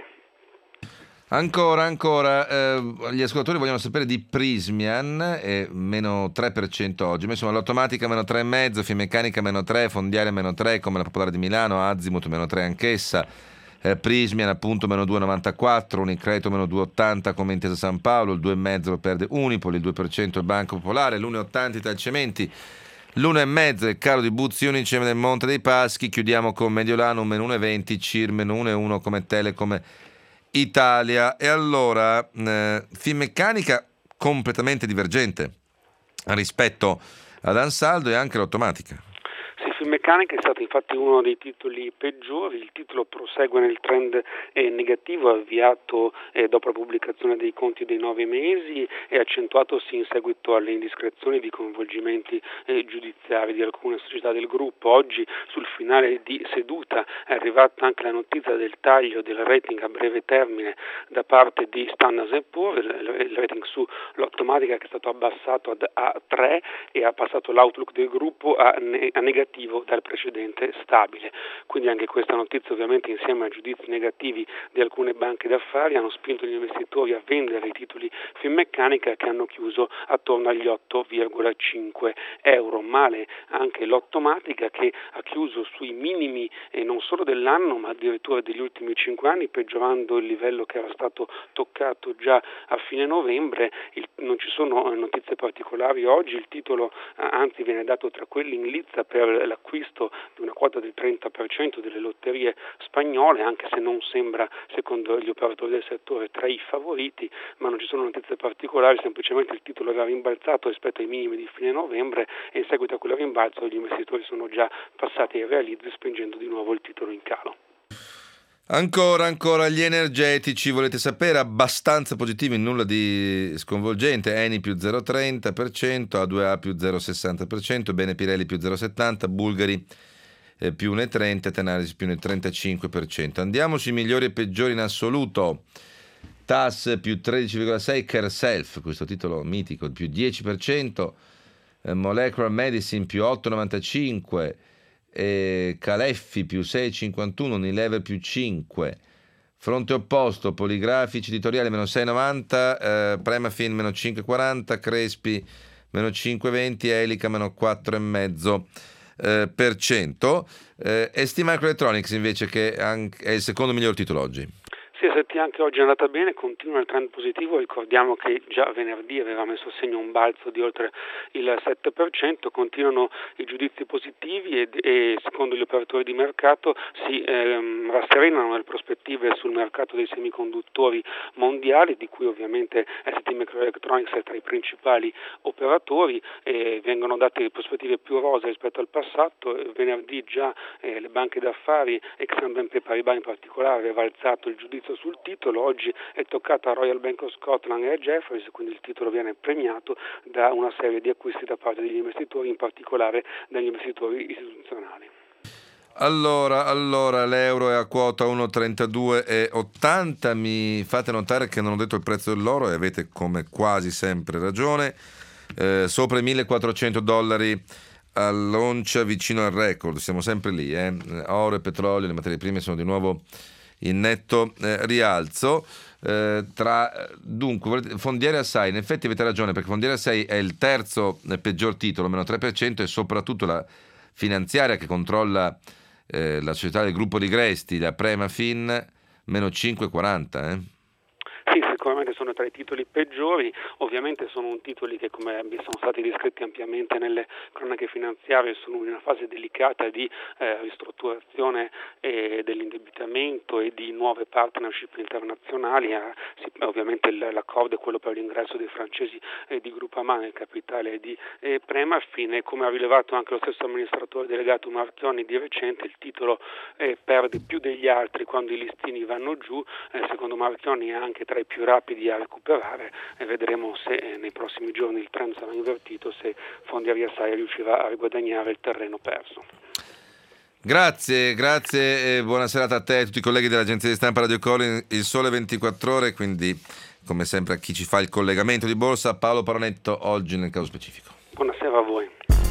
Ancora, gli ascoltatori vogliono sapere di Prismian, meno 3% oggi, insomma l'automatica meno 3,5%, Finmeccanica meno 3%, Fondiaria meno 3%, come la Popolare di Milano, Azimut meno 3% anch'essa, Prismian appunto meno 2,94%, Unicredito meno 2,80% come Intesa San Paolo, il 2,5% lo perde Unipol, il 2% il Banco Popolare, l'1,80% Italcementi, l'1,5% il calo di Buzzi Unicem del Monte dei Paschi. Chiudiamo con Mediolanum meno 1,20%, CIR meno 1,1% come Telecom Italia. E allora Finmeccanica completamente divergente rispetto ad Ansaldo e anche l'automatica. Finmeccanica è stato infatti uno dei titoli peggiori, il titolo prosegue nel trend negativo avviato dopo la pubblicazione dei conti dei 9 mesi e accentuatosi in seguito alle indiscrezioni di coinvolgimenti giudiziari di alcune società del gruppo. Oggi sul finale di seduta è arrivata anche la notizia del taglio del rating a breve termine da parte di Standard & Poor's, il rating sull'automatica che è stato abbassato ad A3 e ha passato l'outlook del gruppo a negativo dal precedente stabile. Quindi anche questa notizia, ovviamente insieme a giudizi negativi di alcune banche d'affari, hanno spinto gli investitori a vendere i titoli Finmeccanica che hanno chiuso attorno agli 8,5 euro. Male anche l'automatica che ha chiuso sui minimi non solo dell'anno ma addirittura degli ultimi 5 anni, peggiorando il livello che era stato toccato già a fine novembre. Non ci sono notizie particolari oggi, il titolo anzi viene dato tra quelli in lizza per l'acquisto di una quota del 30% delle lotterie spagnole, anche se non sembra, secondo gli operatori del settore, tra i favoriti, ma non ci sono notizie particolari, semplicemente il titolo era rimbalzato rispetto ai minimi di fine novembre e in seguito a quel rimbalzo gli investitori sono già passati ai realizzi, spingendo di nuovo il titolo in calo. Ancora gli energetici, volete sapere? Abbastanza positivi, nulla di sconvolgente. Eni più 0,30%, A2A più 0,60%, Bene Pirelli più 0,70%, Bulgari più 1,30%, Tenaris più 35%. Andiamo sui migliori e peggiori in assoluto. TAS più 13,6%, Careself, questo titolo mitico, più 10%, Molecular Medicine più 8,95%, Caleffi più 6,51%, Unilever più 5%. Fronte opposto, Poligrafici Editoriali meno 6,90%, Premafin meno 5,40%, Crespi meno 5,20%, Elica meno 4,5%. ST Microelectronics invece, che è il secondo miglior titolo oggi. ST anche oggi è andata bene, continua il trend positivo. Ricordiamo che già venerdì aveva messo a segno un balzo di oltre il 7%, continuano i giudizi positivi e secondo gli operatori di mercato si rasserenano le prospettive sul mercato dei semiconduttori mondiali, di cui ovviamente ST Microelectronics è tra i principali operatori. Vengono date prospettive più rose rispetto al passato. Venerdì già le banche d'affari, Exane BNP Paribas in particolare, aveva alzato il giudizio sul titolo. Oggi è toccata a Royal Bank of Scotland e a Jefferies, quindi il titolo viene premiato da una serie di acquisti da parte degli investitori, in particolare dagli investitori istituzionali. Allora l'euro è a quota 1,3280. Mi fate notare che non ho detto il prezzo dell'oro e avete come quasi sempre ragione. Sopra i $1.400 all'oncia, vicino al record, siamo sempre lì. Oro e petrolio, le materie prime sono di nuovo in netto rialzo. Dunque, Fondiere Assai, in effetti avete ragione, perché Fondiere Assai è il terzo peggior titolo, meno 3%, e soprattutto la finanziaria che controlla la società del gruppo Ligresti, la Premafin, meno 5,40%. Sì, sicuramente sono tra i titoli peggiori. Ovviamente sono titoli che, come sono stati descritti ampiamente nelle cronache finanziarie, sono in una fase delicata di ristrutturazione dell'indebitamento e di nuove partnership internazionali. Ovviamente l'accordo è quello per l'ingresso dei francesi di Groupama nel capitale di Premafin, e come ha rilevato anche lo stesso amministratore delegato Marchionni di recente, il titolo perde più degli altri quando i listini vanno giù. Secondo Marchionni è anche tra i più rapidi a recuperare, e vedremo se nei prossimi giorni il trend sarà invertito, se Fondiere Assai riuscirà a riguadagnare il terreno perso. Grazie e buona serata a te e a tutti i colleghi dell'agenzia di stampa Radio Call, Il Sole 24 Ore, quindi come sempre a chi ci fa il collegamento di borsa, Paolo Paronetto, oggi nel caso specifico. Buonasera a voi.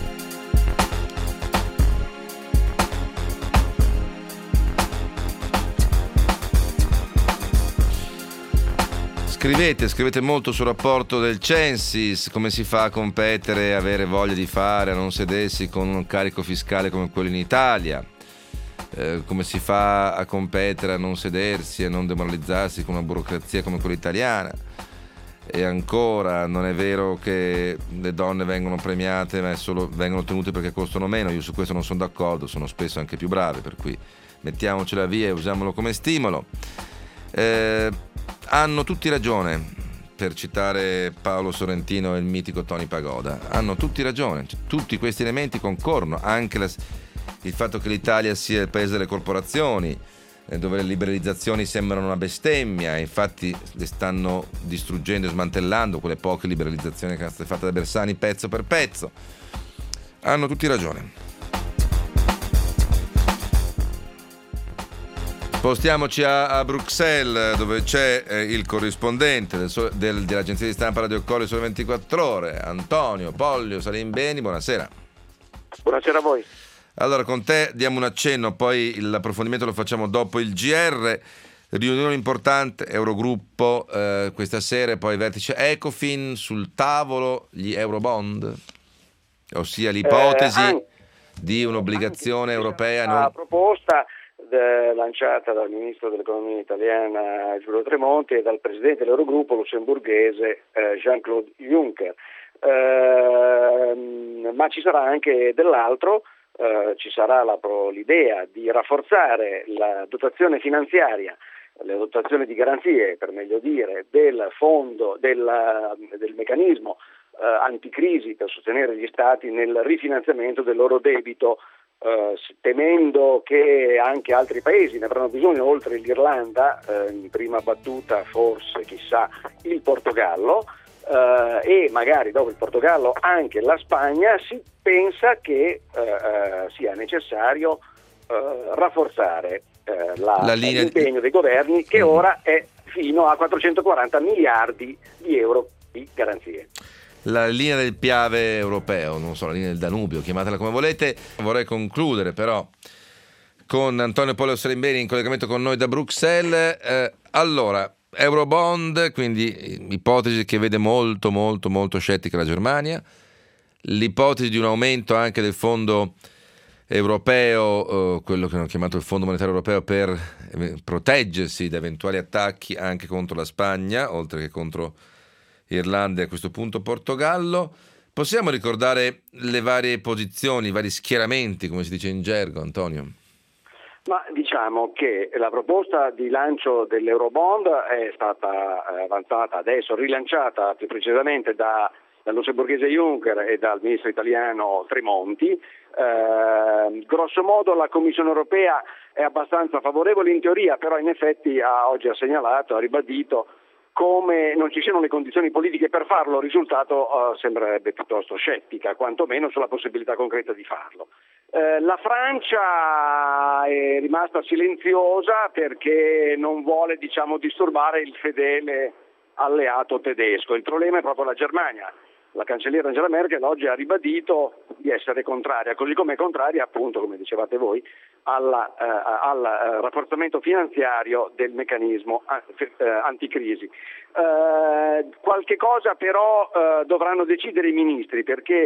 Scrivete molto sul rapporto del Censis, come si fa a competere, avere voglia di fare, a non sedersi con un carico fiscale come quello in Italia, come si fa a competere, a non sedersi, a non demoralizzarsi con una burocrazia come quella italiana. E ancora, non è vero che le donne vengono premiate, ma vengono tenute perché costano meno. Io su questo non sono d'accordo, sono spesso anche più brave, per cui mettiamocela via e usiamolo come stimolo. Hanno tutti ragione, per citare Paolo Sorrentino e il mitico Tony Pagoda, hanno tutti ragione, tutti questi elementi concorrono, anche il fatto che l'Italia sia il paese delle corporazioni, dove le liberalizzazioni sembrano una bestemmia, infatti le stanno distruggendo e smantellando quelle poche liberalizzazioni che erano state fatte da Bersani pezzo per pezzo. Hanno tutti ragione. Spostiamoci a Bruxelles, dove c'è il corrispondente dell'agenzia di stampa Radio Colli Sole 24 Ore, Antonio Pollio Salimbeni. Buonasera. Buonasera a voi. Allora, con te diamo un accenno, poi l'approfondimento lo facciamo dopo il GR. Riunione importante, Eurogruppo questa sera, e poi vertice Ecofin, sul tavolo gli Eurobond, ossia l'ipotesi di un'obbligazione europea. La proposta lanciata dal ministro dell'economia italiana Giulio Tremonti e dal presidente dell'Eurogruppo lussemburghese Jean-Claude Juncker. Ma ci sarà anche dell'altro. Ci sarà l'idea di rafforzare la dotazione finanziaria, le dotazioni di garanzie, per meglio dire, del fondo, del meccanismo anticrisi per sostenere gli stati nel rifinanziamento del loro debito, temendo che anche altri paesi ne avranno bisogno, oltre l'Irlanda, in prima battuta forse, chissà, il Portogallo, e magari dopo il Portogallo anche la Spagna. Si pensa che sia necessario rafforzare l'impegno dei governi, che ora è fino a 440 miliardi di euro di garanzie. La linea del Piave europeo, non so, la linea del Danubio, chiamatela come volete. Vorrei concludere però con Antonio Pollio Salimbeni in collegamento con noi da Bruxelles. Allora, Eurobond, quindi ipotesi che vede molto molto molto scettica la Germania, l'ipotesi di un aumento anche del fondo europeo, quello che hanno chiamato il Fondo Monetario Europeo, per proteggersi da eventuali attacchi anche contro la Spagna, oltre che contro Irlanda e a questo punto Portogallo. Possiamo ricordare le varie posizioni, i vari schieramenti, come si dice in gergo, Antonio? Ma diciamo che la proposta di lancio dell'Eurobond è stata avanzata adesso, rilanciata più precisamente dal lussemburghese Juncker e dal ministro italiano Tremonti. Grosso modo la Commissione europea è abbastanza favorevole in teoria, però in effetti oggi ha segnalato, ha ribadito come non ci siano le condizioni politiche per farlo. Il risultato sembrerebbe piuttosto scettica, quantomeno sulla possibilità concreta di farlo. La Francia è rimasta silenziosa perché non vuole, disturbare il fedele alleato tedesco. Il problema è proprio la Germania. La cancelliera Angela Merkel oggi ha ribadito di essere contraria, così come è contraria, appunto, come dicevate voi, al rafforzamento finanziario del meccanismo anticrisi. Qualche cosa però dovranno decidere i ministri, perché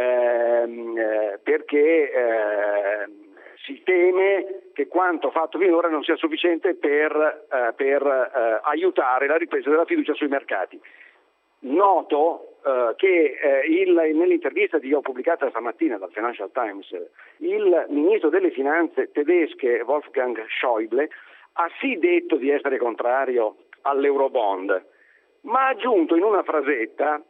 si teme che quanto fatto finora non sia sufficiente per aiutare la ripresa della fiducia sui mercati. Noto che nell'intervista che ho pubblicata stamattina dal Financial Times, il ministro delle finanze tedesche Wolfgang Schäuble ha sì detto di essere contrario all'Eurobond, ma ha aggiunto in una frasetta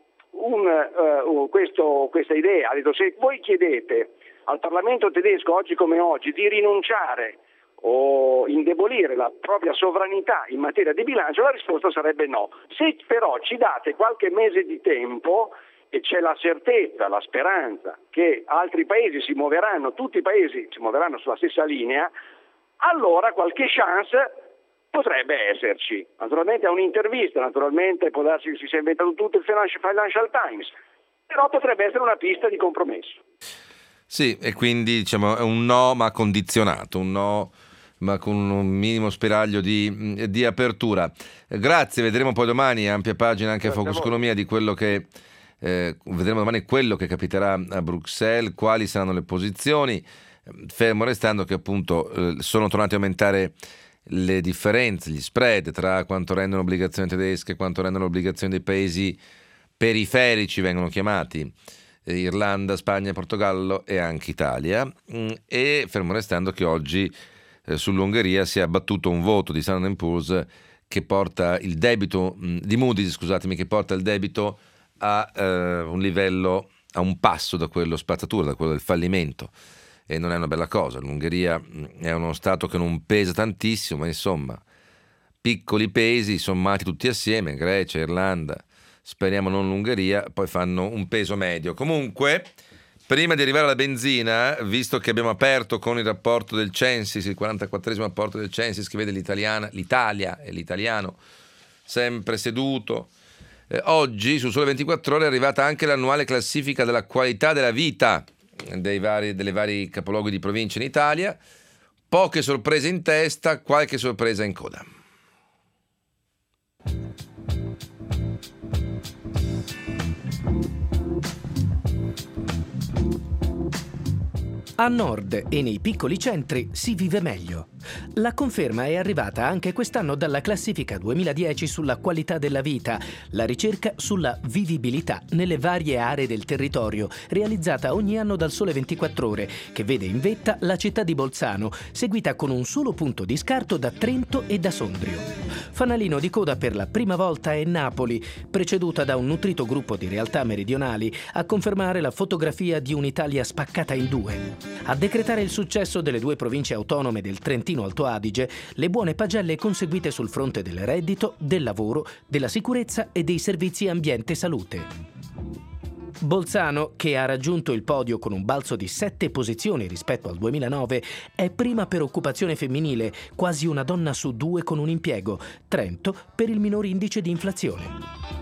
questa idea. Ha detto: se voi chiedete al Parlamento tedesco oggi come oggi di rinunciare o indebolire la propria sovranità in materia di bilancio, la risposta sarebbe no. Se però ci date qualche mese di tempo e c'è la certezza, la speranza che altri paesi si muoveranno, tutti i paesi si muoveranno sulla stessa linea, allora qualche chance potrebbe esserci. Naturalmente è un'intervista, naturalmente può darsi che si sia inventato tutto il Financial Times, però potrebbe essere una pista di compromesso. Sì, e quindi è un no ma condizionato, un no ma con un minimo spiraglio di apertura. Grazie, vedremo poi domani, ampia pagina anche a Focus Economia di quello che vedremo domani, quello che capiterà a Bruxelles, quali saranno le posizioni, fermo restando che appunto sono tornati a aumentare le differenze, gli spread tra quanto rendono obbligazioni tedesche e quanto rendono obbligazioni dei paesi periferici, vengono chiamati Irlanda, Spagna, Portogallo e anche Italia, e fermo restando che oggi sull'Ungheria si è abbattuto un voto di Standard & Poor's che porta il debito di Moody's, che porta il debito a un livello, a un passo da quello spazzatura, da quello del fallimento. e non è una bella cosa. L'Ungheria è uno Stato che non pesa tantissimo, ma insomma, piccoli pesi sommati tutti assieme, Grecia, Irlanda, speriamo non l'Ungheria, poi fanno un peso medio. Comunque, prima di arrivare alla benzina, visto che abbiamo aperto con il rapporto del Censis, il 44esimo rapporto del Censis che vede l'Italia e l'italiano sempre seduto, oggi su Sole 24 Ore è arrivata anche l'annuale classifica della qualità della vita delle vari capoluoghi di provincia in Italia. Poche sorprese in testa, qualche sorpresa in coda. A nord e nei piccoli centri si vive meglio. La conferma è arrivata anche quest'anno dalla classifica 2010 sulla qualità della vita, la ricerca sulla vivibilità nelle varie aree del territorio, realizzata ogni anno dal Sole 24 Ore, che vede in vetta la città di Bolzano, seguita con un solo punto di scarto da Trento e da Sondrio. Fanalino di coda per la prima volta è Napoli, preceduta da un nutrito gruppo di realtà meridionali, a confermare la fotografia di un'Italia spaccata in due. A decretare il successo delle due province autonome del Trentino Alto Adige, le buone pagelle conseguite sul fronte del reddito, del lavoro, della sicurezza e dei servizi ambiente e salute. Bolzano, che ha raggiunto il podio con un balzo di 7 posizioni rispetto al 2009, è prima per occupazione femminile, quasi una donna su 2 con un impiego. Trento per il minor indice di inflazione.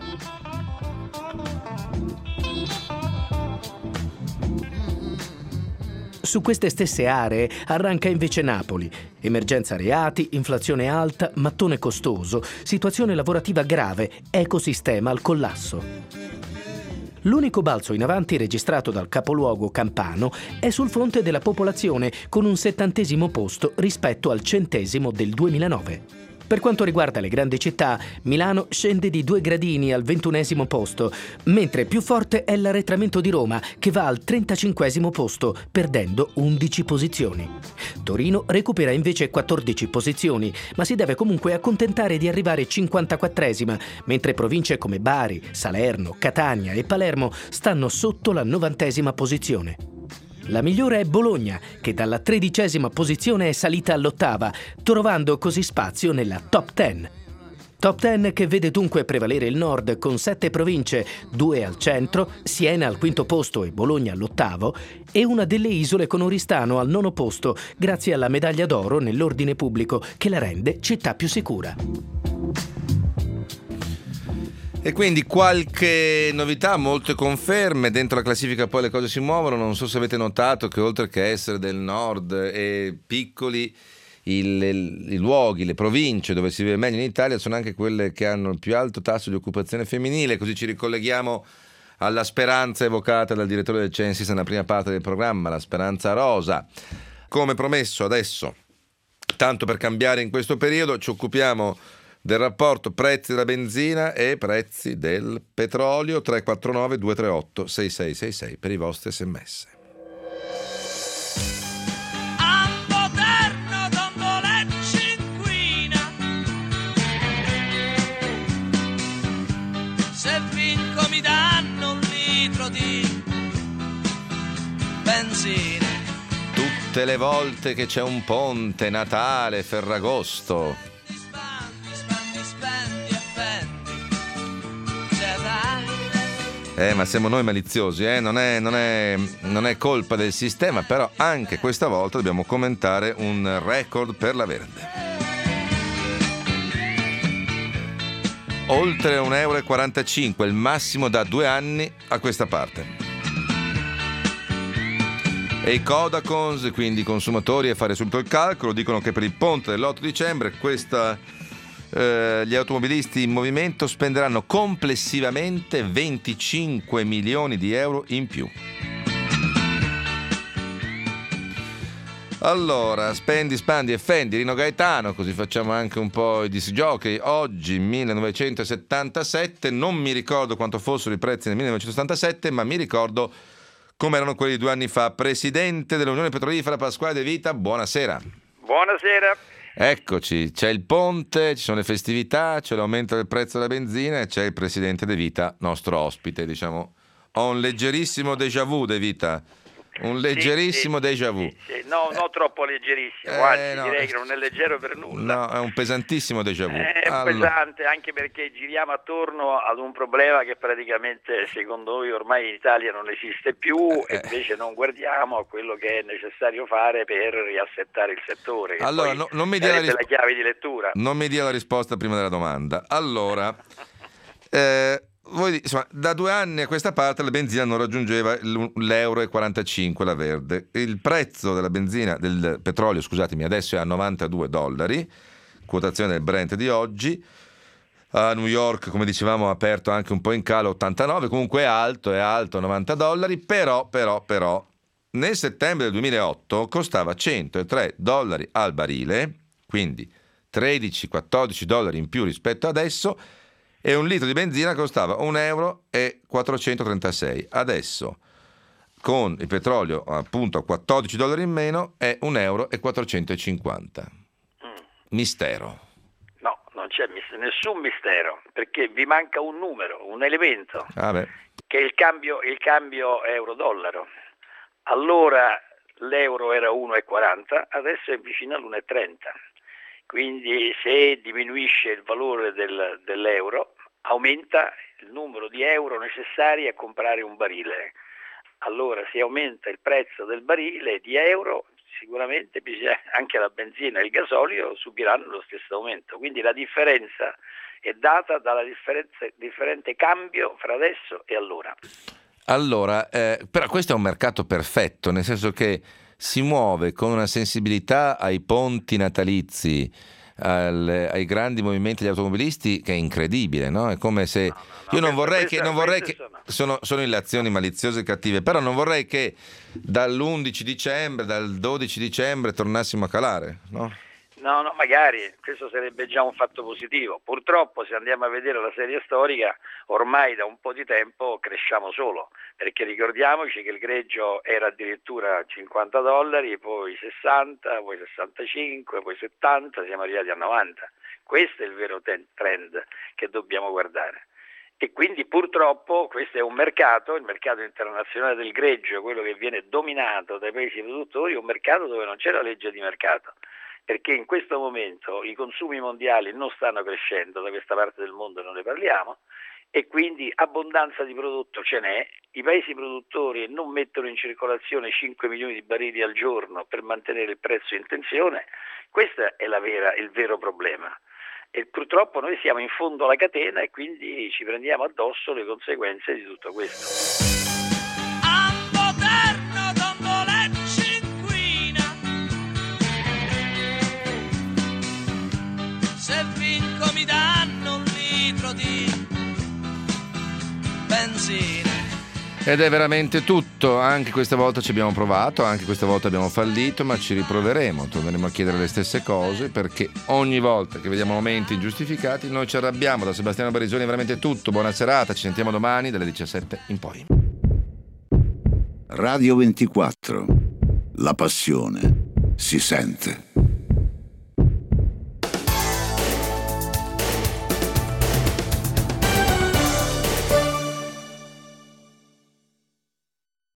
Su queste stesse aree arranca invece Napoli. Emergenza reati, inflazione alta, mattone costoso, situazione lavorativa grave, ecosistema al collasso. L'unico balzo in avanti registrato dal capoluogo campano è sul fronte della popolazione, con un 70° posto rispetto al 100° del 2009. Per quanto riguarda le grandi città, Milano scende di 2 gradini al 21° posto, mentre più forte è l'arretramento di Roma, che va al 35° posto, perdendo 11 posizioni. Torino recupera invece 14 posizioni, ma si deve comunque accontentare di arrivare 54esima, mentre province come Bari, Salerno, Catania e Palermo stanno sotto la 90esima posizione. La migliore è Bologna, che dalla 13ª posizione è salita all'8ª, trovando così spazio nella top 10. Top 10 che vede dunque prevalere il nord con 7 province, 2 al centro, Siena al 5° posto e Bologna all'8º, e una delle isole con Oristano al 9° posto, grazie alla medaglia d'oro nell'ordine pubblico, che la rende città più sicura. E quindi qualche novità, molte conferme, dentro la classifica poi le cose si muovono. Non so se avete notato che oltre che essere del nord e piccoli, i luoghi, le province dove si vive meglio in Italia sono anche quelle che hanno il più alto tasso di occupazione femminile, così ci ricolleghiamo alla speranza evocata dal direttore del Censis nella prima parte del programma, la speranza rosa. Come promesso adesso, tanto per cambiare in questo periodo, ci occupiamo del rapporto prezzi della benzina e prezzi del petrolio. 349 238 6666 per i vostri sms. A moderno Dombolecci inquina, se vinco mi danno 1 litro di benzina. Tutte le volte che c'è un ponte, Natale, Ferragosto, ma siamo noi maliziosi, non è colpa del sistema, però anche questa volta dobbiamo commentare un record per la Verde. Oltre 1,45 €, il massimo da 2 anni a questa parte. E i Codacons, quindi i consumatori, a fare subito il calcolo, dicono che per il ponte dell'8 dicembre gli automobilisti in movimento spenderanno complessivamente 25 milioni di euro in più. Allora, spendi, spandi e fendi, Rino Gaetano, così facciamo anche un po' i disc jockey. Oggi 1977, non mi ricordo quanto fossero i prezzi nel 1977, ma mi ricordo come erano quelli di 2 anni fa. Presidente dell'Unione Petrolifera Pasquale De Vita, buonasera. Buonasera. Eccoci, c'è il ponte, ci sono le festività, c'è l'aumento del prezzo della benzina e c'è il presidente De Vita, nostro ospite, diciamo. Ho un leggerissimo déjà vu, De Vita. Un leggerissimo déjà vu. Sì. No, non troppo leggerissimo, anzi direi che non è leggero per nulla. No, è un pesantissimo déjà vu. È pesante, anche perché giriamo attorno ad un problema che praticamente secondo noi ormai in Italia non esiste più, e invece non guardiamo a quello che è necessario fare per riassettare il settore. Che allora, poi non mi dia la chiave di lettura. Non mi dia la risposta prima della domanda. Allora, insomma, da 2 anni a questa parte la benzina non raggiungeva l'1,45 la verde. Il prezzo della benzina, del petrolio, scusatemi, adesso è a $92, quotazione del Brent di oggi. A New York, come dicevamo, ha aperto anche un po' in calo, 89, comunque è alto, $90, però nel settembre del 2008 costava $103 al barile, quindi $13-14 in più rispetto adesso, e un litro di benzina costava €1,436. Adesso, con il petrolio appunto a $14 in meno, è €1,450. Mistero. No, non c'è nessun mistero, perché vi manca un numero, un elemento, che è il cambio euro-dollaro. Allora l'euro era 1,40, adesso è vicino all'1,30. Quindi se diminuisce il valore dell'euro, aumenta il numero di euro necessari a comprare un barile. Allora se aumenta il prezzo del barile di euro, sicuramente anche la benzina e il gasolio subiranno lo stesso aumento. Quindi la differenza è data dalla differente cambio fra adesso e allora. Allora, però questo è un mercato perfetto, nel senso che si muove con una sensibilità ai ponti natalizi, ai grandi movimenti degli automobilisti, che è incredibile, no? È come se io non vorrei che sono le azioni maliziose e cattive, però non vorrei che dall'11 dicembre, dal 12 dicembre tornassimo a calare, no? No, magari questo sarebbe già un fatto positivo. Purtroppo, se andiamo a vedere la serie storica, ormai da un po' di tempo cresciamo solo, perché ricordiamoci che il greggio era addirittura $50, poi 60, poi 65, poi 70, siamo arrivati a 90. Questo è il vero trend che dobbiamo guardare. E quindi purtroppo questo è un mercato, il mercato internazionale del greggio, quello che viene dominato dai paesi produttori, un mercato dove non c'è la legge di mercato. Perché in questo momento i consumi mondiali non stanno crescendo, da questa parte del mondo non ne parliamo, e quindi abbondanza di prodotto ce n'è, i paesi produttori non mettono in circolazione 5 milioni di barili al giorno per mantenere il prezzo in tensione. Questo è il vero problema. E purtroppo noi siamo in fondo alla catena e quindi ci prendiamo addosso le conseguenze di tutto questo. Se vinco mi danno un litro di benzina. Ed è veramente tutto, anche questa volta ci abbiamo provato, anche questa volta abbiamo fallito, ma ci riproveremo, torneremo a chiedere le stesse cose, perché ogni volta che vediamo momenti ingiustificati noi ci arrabbiamo. Da Sebastiano Barisoni è veramente tutto, buona serata, ci sentiamo domani dalle 17 in poi. Radio 24, la passione si sente.